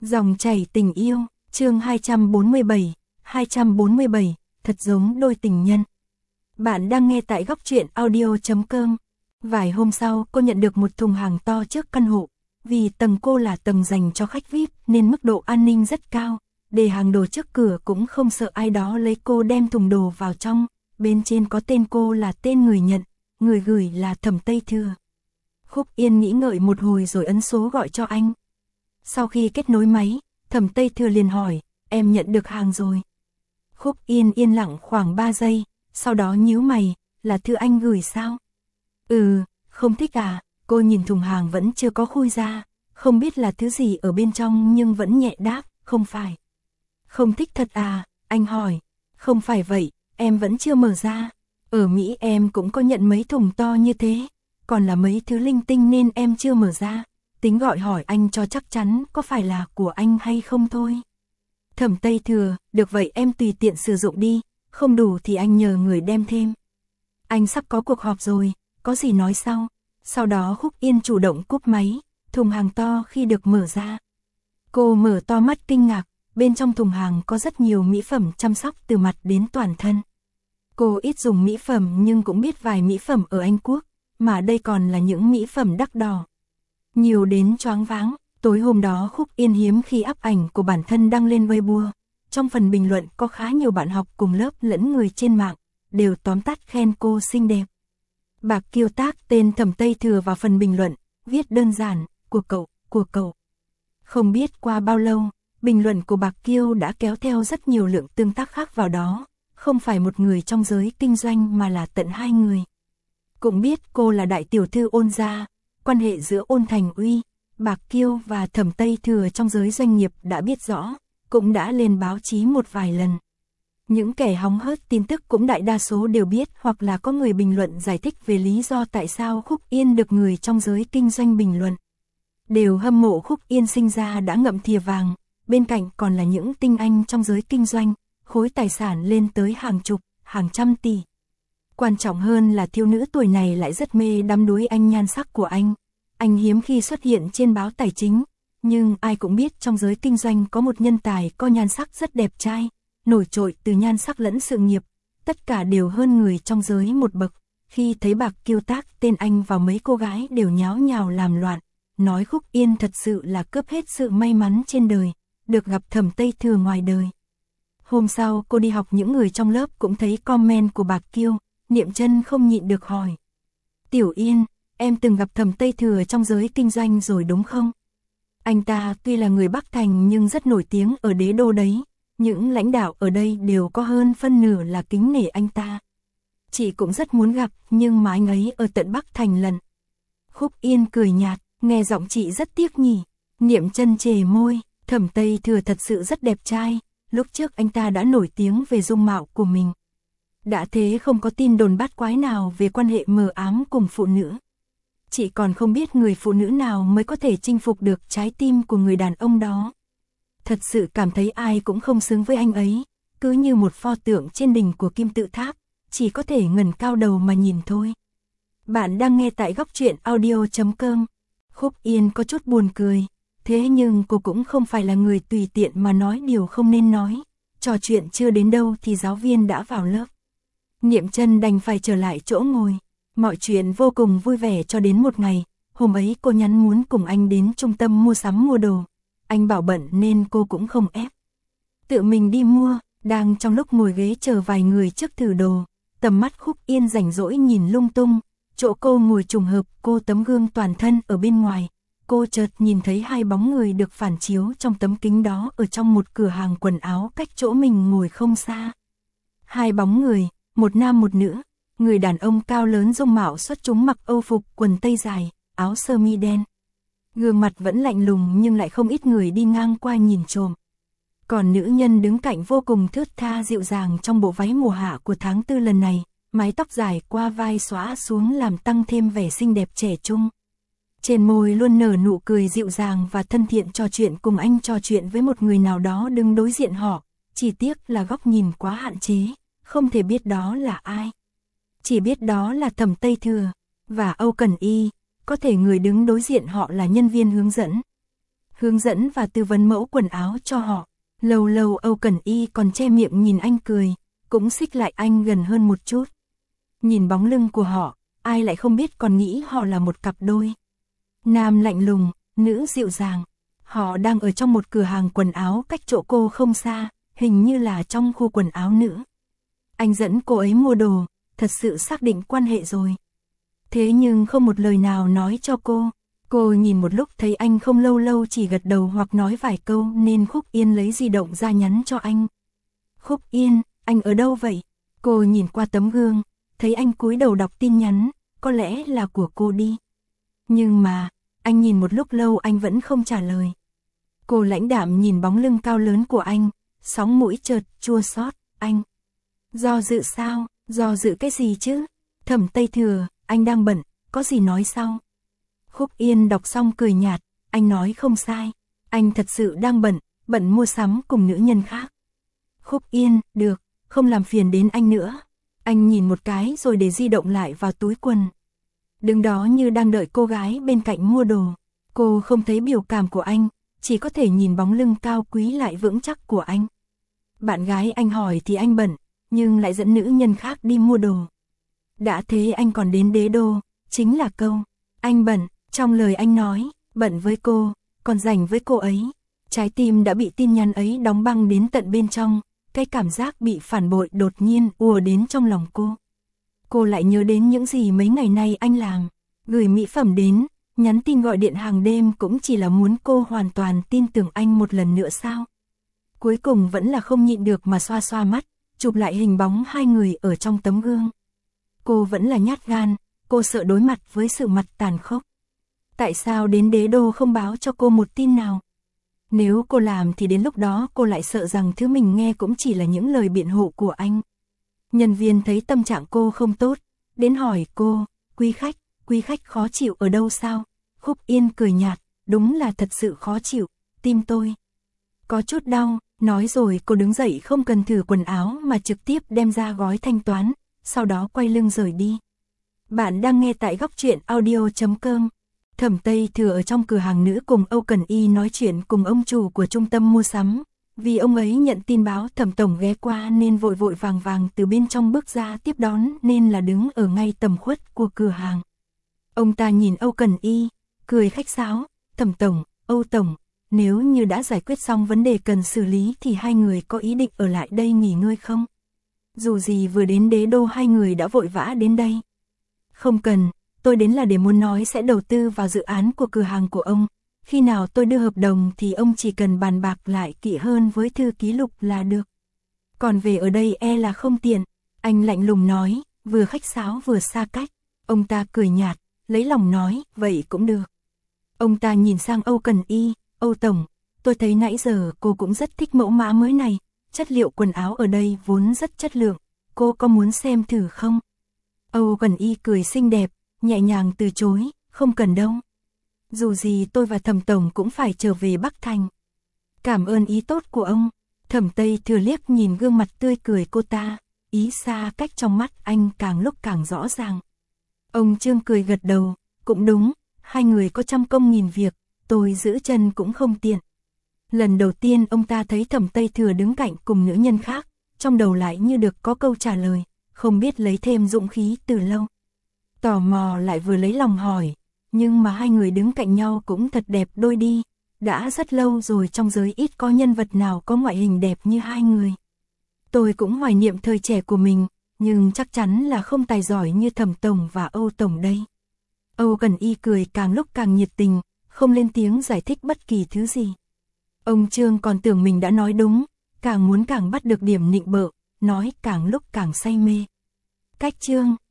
Dòng chảy tình yêu, chương 247, thật giống đôi tình nhân. Bạn đang nghe tại góc truyện audio.com. Vài hôm sau, cô nhận được một thùng hàng to trước căn hộ. Vì tầng cô là tầng dành cho khách VIP nên mức độ an ninh rất cao. Để hàng đồ trước cửa cũng không sợ ai đó lấy cô đem thùng đồ vào trong. Bên trên có tên cô là tên người nhận, người gửi là Thẩm Tây Thừa. Khúc Yên nghĩ ngợi một hồi rồi ấn số gọi cho anh. Sau khi kết nối máy, Thẩm Tây Thừa liền hỏi, em nhận được hàng rồi. Khúc Yên yên lặng khoảng 3 giây, sau đó nhíu mày, là thư anh gửi sao? Không thích à, cô nhìn thùng hàng vẫn chưa có khui ra, không biết là thứ gì ở bên trong nhưng vẫn nhẹ đáp, không phải. Không thích thật à, anh hỏi, không phải vậy, em vẫn chưa mở ra. Ở Mỹ em cũng có nhận mấy thùng to như thế, còn là mấy thứ linh tinh nên em chưa mở ra. Tính gọi hỏi anh cho chắc chắn có phải là của anh hay không thôi. Thẩm Tây Thừa, được vậy em tùy tiện sử dụng đi, không đủ thì anh nhờ người đem thêm. Anh sắp có cuộc họp rồi, có gì nói sau. Sau đó Khúc Yên chủ động cúp máy, thùng hàng to khi được mở ra. Cô mở to mắt kinh ngạc, bên trong thùng hàng có rất nhiều mỹ phẩm chăm sóc từ mặt đến toàn thân. Cô ít dùng mỹ phẩm nhưng cũng biết vài mỹ phẩm ở Anh Quốc, mà đây còn là những mỹ phẩm đắt đỏ. Nhiều đến choáng váng, tối hôm đó Khúc Yên hiếm khi up ảnh của bản thân đăng lên Weibo. Trong phần bình luận có khá nhiều bạn học cùng lớp lẫn người trên mạng, đều tóm tắt khen cô xinh đẹp. Bạc Kiêu tác tên Thẩm Tây Thừa vào phần bình luận, viết đơn giản, của cậu. Không biết qua bao lâu, bình luận của Bạc Kiêu đã kéo theo rất nhiều lượng tương tác khác vào đó, không phải một người trong giới kinh doanh mà là tận 2 người. Cũng biết cô là đại tiểu thư Ôn gia. Quan hệ giữa Ôn Thành Uy, Bạc Kiêu và Thẩm Tây Thừa trong giới doanh nghiệp đã biết rõ, cũng đã lên báo chí một vài lần. Những kẻ hóng hớt tin tức cũng đại đa số đều biết hoặc là có người bình luận giải thích về lý do tại sao Khúc Yên được người trong giới kinh doanh bình luận. Đều hâm mộ Khúc Yên sinh ra đã ngậm thìa vàng, bên cạnh còn là những tinh anh trong giới kinh doanh, khối tài sản lên tới hàng chục, hàng trăm tỷ. Quan trọng hơn là thiếu nữ tuổi này lại rất mê đắm đuối anh nhan sắc của anh. Anh hiếm khi xuất hiện trên báo tài chính, nhưng ai cũng biết trong giới kinh doanh có một nhân tài có nhan sắc rất đẹp trai, nổi trội từ nhan sắc lẫn sự nghiệp, tất cả đều hơn người trong giới một bậc. Khi thấy Bạc Kiêu tác tên anh vào mấy cô gái đều nháo nhào làm loạn, nói Khúc Yên thật sự là cướp hết sự may mắn trên đời, được gặp Thẩm Tây Thừa ngoài đời. Hôm sau cô đi học những người trong lớp cũng thấy comment của Bạc Kiêu. Niệm Chân không nhịn được hỏi. Tiểu Yên, em từng gặp Thẩm Tây Thừa trong giới kinh doanh rồi đúng không? Anh ta tuy là người Bắc Thành nhưng rất nổi tiếng ở đế đô đấy. Những lãnh đạo ở đây đều có hơn phân nửa là kính nể anh ta. Chị cũng rất muốn gặp nhưng mà anh ấy ở tận Bắc Thành lần. Khúc Yên cười nhạt, nghe giọng chị rất tiếc nhỉ. Niệm Chân chề môi, Thẩm Tây Thừa thật sự rất đẹp trai. Lúc trước anh ta đã nổi tiếng về dung mạo của mình. Đã thế không có tin đồn bát quái nào về quan hệ mờ ám cùng phụ nữ. Chị còn không biết người phụ nữ nào mới có thể chinh phục được trái tim của người đàn ông đó. Thật sự cảm thấy ai cũng không xứng với anh ấy, cứ như một pho tượng trên đỉnh của kim tự tháp, chỉ có thể ngẩng cao đầu mà nhìn thôi. Bạn đang nghe tại góc truyện audio.com. Khúc Yên có chút buồn cười, thế nhưng cô cũng không phải là người tùy tiện mà nói điều không nên nói. Trò chuyện chưa đến đâu thì giáo viên đã vào lớp. Niệm Chân đành phải trở lại chỗ ngồi. Mọi chuyện vô cùng vui vẻ cho đến một ngày. Hôm ấy cô nhắn muốn cùng anh đến trung tâm mua sắm mua đồ. Anh bảo bận nên cô cũng không ép. Tự mình đi mua, đang trong lúc ngồi ghế chờ vài người trước thử đồ. Tầm mắt Khúc Yên rảnh rỗi nhìn lung tung. Chỗ cô ngồi trùng hợp cô tấm gương toàn thân ở bên ngoài. Cô chợt nhìn thấy 2 bóng người được phản chiếu trong tấm kính đó ở trong một cửa hàng quần áo cách chỗ mình ngồi không xa. 2 bóng người. Một nam một nữ, người đàn ông cao lớn dung mạo xuất chúng mặc âu phục quần tây dài, áo sơ mi đen. Gương mặt vẫn lạnh lùng nhưng lại không ít người đi ngang qua nhìn trộm. Còn nữ nhân đứng cạnh vô cùng thướt tha dịu dàng trong bộ váy mùa hạ của tháng 4 lần này, mái tóc dài qua vai xõa xuống làm tăng thêm vẻ xinh đẹp trẻ trung. Trên môi luôn nở nụ cười dịu dàng và thân thiện trò chuyện cùng anh trò chuyện với một người nào đó đứng đối diện họ, chỉ tiếc là góc nhìn quá hạn chế. Không thể biết đó là ai. Chỉ biết đó là Thẩm Tây Thừa và Âu Cẩn Y, có thể người đứng đối diện họ là nhân viên hướng dẫn. hướng dẫn và tư vấn mẫu quần áo cho họ. Lâu lâu Âu Cẩn Y còn che miệng nhìn anh cười, cũng xích lại anh gần hơn một chút. Nhìn bóng lưng của họ, ai lại không biết còn nghĩ họ là một cặp đôi. Nam lạnh lùng, nữ dịu dàng. Họ đang ở trong một cửa hàng quần áo cách chỗ cô không xa, hình như là trong khu quần áo nữ. Anh dẫn cô ấy mua đồ, thật sự xác định quan hệ rồi. Thế nhưng không một lời nào nói cho cô. Cô nhìn một lúc thấy anh không lâu lâu chỉ gật đầu hoặc nói vài câu nên Khúc Yên lấy di động ra nhắn cho anh. Khúc Yên, anh ở đâu vậy? Cô nhìn qua tấm gương, thấy anh cúi đầu đọc tin nhắn, có lẽ là của cô đi. Nhưng mà, anh nhìn một lúc lâu anh vẫn không trả lời. Cô lãnh đạm nhìn bóng lưng cao lớn của anh, sóng mũi chợt chua xót. Anh do dự sao? Do dự cái gì chứ? Thẩm Tây Thừa, anh đang bận, có gì nói sau? Khúc Yên đọc xong cười nhạt, anh nói không sai, anh thật sự đang bận mua sắm cùng nữ nhân khác. Khúc Yên, được, không làm phiền đến anh nữa. Anh nhìn một cái rồi để di động lại vào túi quần. Đứng đó như đang đợi cô gái bên cạnh mua đồ. Cô không thấy biểu cảm của anh, chỉ có thể nhìn bóng lưng cao quý lại vững chắc của anh. Bạn gái anh hỏi thì anh bận, nhưng lại dẫn nữ nhân khác đi mua đồ. Đã thế anh còn đến Đế Đô, chính là câu anh bận, trong lời anh nói, bận với cô, còn rảnh với cô ấy. Trái tim đã bị tin nhắn ấy đóng băng đến tận bên trong, cái cảm giác bị phản bội đột nhiên ùa đến trong lòng cô. Cô lại nhớ đến những gì mấy ngày nay anh làm, gửi mỹ phẩm đến, nhắn tin gọi điện hàng đêm cũng chỉ là muốn cô hoàn toàn tin tưởng anh một lần nữa sao? Cuối cùng vẫn là không nhịn được mà xoa xoa mắt, chụp lại hình bóng hai người ở trong tấm gương. Cô vẫn là nhát gan, cô sợ đối mặt với sự mặt tàn khốc. Tại sao đến Đế Đô không báo cho cô một tin nào? Nếu cô làm thì đến lúc đó cô lại sợ rằng thứ mình nghe cũng chỉ là những lời biện hộ của anh. Nhân viên thấy tâm trạng cô không tốt, đến hỏi cô, quý khách khó chịu ở đâu sao? Khúc Yên cười nhạt, đúng là thật sự khó chịu, tim tôi có chút đau. Nói rồi cô đứng dậy không cần thử quần áo mà trực tiếp đem ra gói thanh toán, sau đó quay lưng rời đi. Bạn đang nghe tại Góc Truyện Audio.com. Thẩm Tây Thừa ở trong cửa hàng nữ cùng Âu Cẩn Y nói chuyện cùng ông chủ của trung tâm mua sắm. Vì ông ấy nhận tin báo Thẩm Tổng ghé qua nên vội vội vàng vàng từ bên trong bước ra tiếp đón nên là đứng ở ngay tầm khuất của cửa hàng. Ông ta nhìn Âu Cẩn Y, cười khách sáo, Thẩm Tổng, Âu Tổng, nếu như đã giải quyết xong vấn đề cần xử lý thì hai người có ý định ở lại đây nghỉ ngơi không? Dù gì vừa đến Đế Đô hai người đã vội vã đến đây. Không cần, tôi đến là để muốn nói sẽ đầu tư vào dự án của cửa hàng của ông. Khi nào tôi đưa hợp đồng thì ông chỉ cần bàn bạc lại kỹ hơn với thư ký Lục là được. Còn về ở đây e là không tiện. Anh lạnh lùng nói, vừa khách sáo vừa xa cách. Ông ta cười nhạt, lấy lòng nói, vậy cũng được. Ông ta nhìn sang Âu Cẩn Y, Âu Tổng, tôi thấy nãy giờ cô cũng rất thích mẫu mã mới này. Chất liệu quần áo ở đây vốn rất chất lượng, cô có muốn xem thử không? Âu Cẩn Y cười xinh đẹp, nhẹ nhàng từ chối, không cần đâu. Dù gì tôi và Thẩm Tổng cũng phải trở về Bắc Thành. Cảm ơn ý tốt của ông. Thẩm Tây Thừa liếc nhìn gương mặt tươi cười cô ta, ý xa cách trong mắt anh càng lúc càng rõ ràng. Ông Trương cười gật đầu, cũng đúng, hai người có trăm công nghìn việc, tôi giữ chân cũng không tiện. Lần đầu tiên ông ta thấy Thẩm Tây Thừa đứng cạnh cùng nữ nhân khác, trong đầu lại như được có câu trả lời, không biết lấy thêm dũng khí từ lâu. Tò mò lại vừa lấy lòng hỏi, nhưng mà hai người đứng cạnh nhau cũng thật đẹp đôi đi, đã rất lâu rồi trong giới ít có nhân vật nào có ngoại hình đẹp như hai người. Tôi cũng hoài niệm thời trẻ của mình, nhưng chắc chắn là không tài giỏi như Thẩm Tổng và Âu Tổng đây. Âu Cẩn Y cười càng lúc càng nhiệt tình, không lên tiếng giải thích bất kỳ thứ gì. Ông Trương còn tưởng mình đã nói đúng, càng muốn càng bắt được điểm nịnh bợ, nói càng lúc càng say mê. Cách Trương,